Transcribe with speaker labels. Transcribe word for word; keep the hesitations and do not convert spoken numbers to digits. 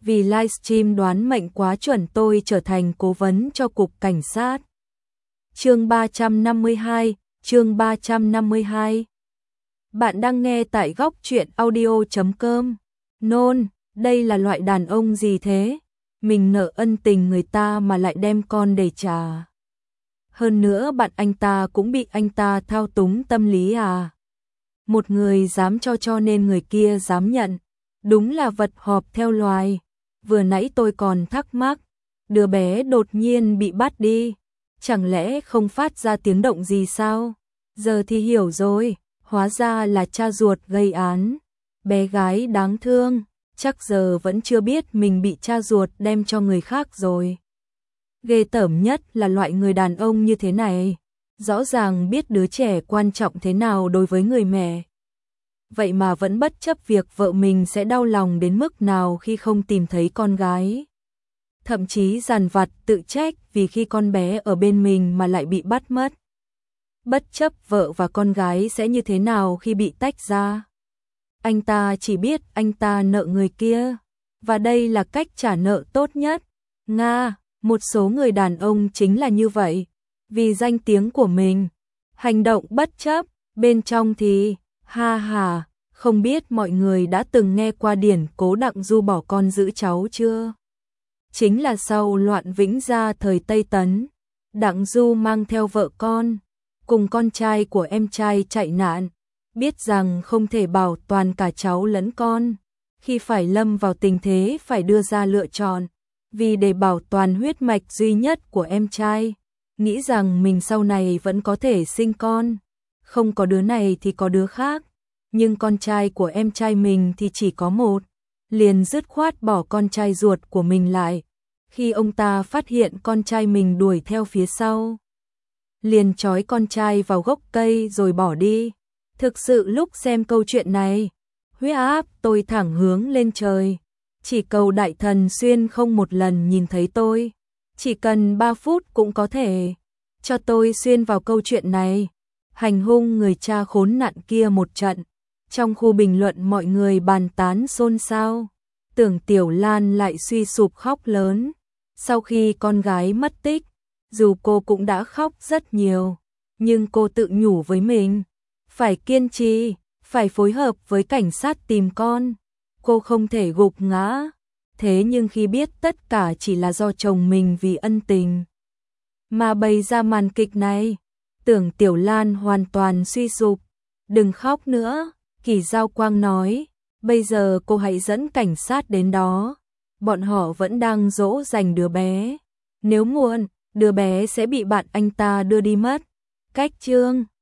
Speaker 1: vì livestream đoán mệnh quá chuẩn tôi trở thành cố vấn cho cục cảnh sát. Chương ba trăm năm mươi hai, chương ba trăm năm mươi hai. Bạn đang nghe tại góc truyện audio chấm com. Nôn, đây là loại đàn ông gì thế? Mình nợ ân tình người ta mà lại đem con để trả. Hơn nữa bạn anh ta cũng bị anh ta thao túng tâm lý à? Một người dám cho cho nên người kia dám nhận. Đúng là vật họp theo loài. Vừa nãy tôi còn thắc mắc, đứa bé đột nhiên bị bắt đi, chẳng lẽ không phát ra tiếng động gì sao? Giờ thì hiểu rồi, hóa ra là cha ruột gây án. Bé gái đáng thương, chắc giờ vẫn chưa biết mình bị cha ruột đem cho người khác rồi. Ghê tởm nhất là loại người đàn ông như thế này, rõ ràng biết đứa trẻ quan trọng thế nào đối với người mẹ. Vậy mà vẫn bất chấp việc vợ mình sẽ đau lòng đến mức nào khi không tìm thấy con gái. Thậm chí dằn vặt tự trách vì khi con bé ở bên mình mà lại bị bắt mất. Bất chấp vợ và con gái sẽ như thế nào khi bị tách ra. Anh ta chỉ biết anh ta nợ người kia, và đây là cách trả nợ tốt nhất. Nga, một số người đàn ông chính là như vậy, vì danh tiếng của mình, hành động bất chấp, bên trong thì, ha ha, không biết mọi người đã từng nghe qua điển cố Đặng Du bỏ con giữ cháu chưa? Chính là sau loạn Vĩnh Gia thời Tây Tấn, Đặng Du mang theo vợ con, cùng con trai của em trai chạy nạn, biết rằng không thể bảo toàn cả cháu lẫn con, khi phải lâm vào tình thế phải đưa ra lựa chọn, vì để bảo toàn huyết mạch duy nhất của em trai, nghĩ rằng mình sau này vẫn có thể sinh con, không có đứa này thì có đứa khác, nhưng con trai của em trai mình thì chỉ có một, liền dứt khoát bỏ con trai ruột của mình lại. Khi ông ta phát hiện con trai mình đuổi theo phía sau, liền trói con trai vào gốc cây rồi bỏ đi. Thực sự lúc xem câu chuyện này, huyết áp tôi thẳng hướng lên trời. Chỉ cầu đại thần xuyên không một lần nhìn thấy tôi, chỉ cần ba phút cũng có thể cho tôi xuyên vào câu chuyện này, hành hung người cha khốn nạn kia một trận. Trong khu bình luận mọi người bàn tán xôn xao, Tưởng Tiểu Lan lại suy sụp khóc lớn. Sau khi con gái mất tích, dù cô cũng đã khóc rất nhiều, nhưng cô tự nhủ với mình, phải kiên trì, phải phối hợp với cảnh sát tìm con, cô không thể gục ngã. Thế nhưng khi biết tất cả chỉ là do chồng mình vì ân tình mà bày ra màn kịch này, Tưởng Tiểu Lan hoàn toàn suy sụp. Đừng khóc nữa, Kỳ Giao Quang nói, bây giờ cô hãy dẫn cảnh sát đến đó, bọn họ vẫn đang dỗ dành đứa bé, nếu muộn, đứa bé sẽ bị bạn anh ta đưa đi mất. Cách chương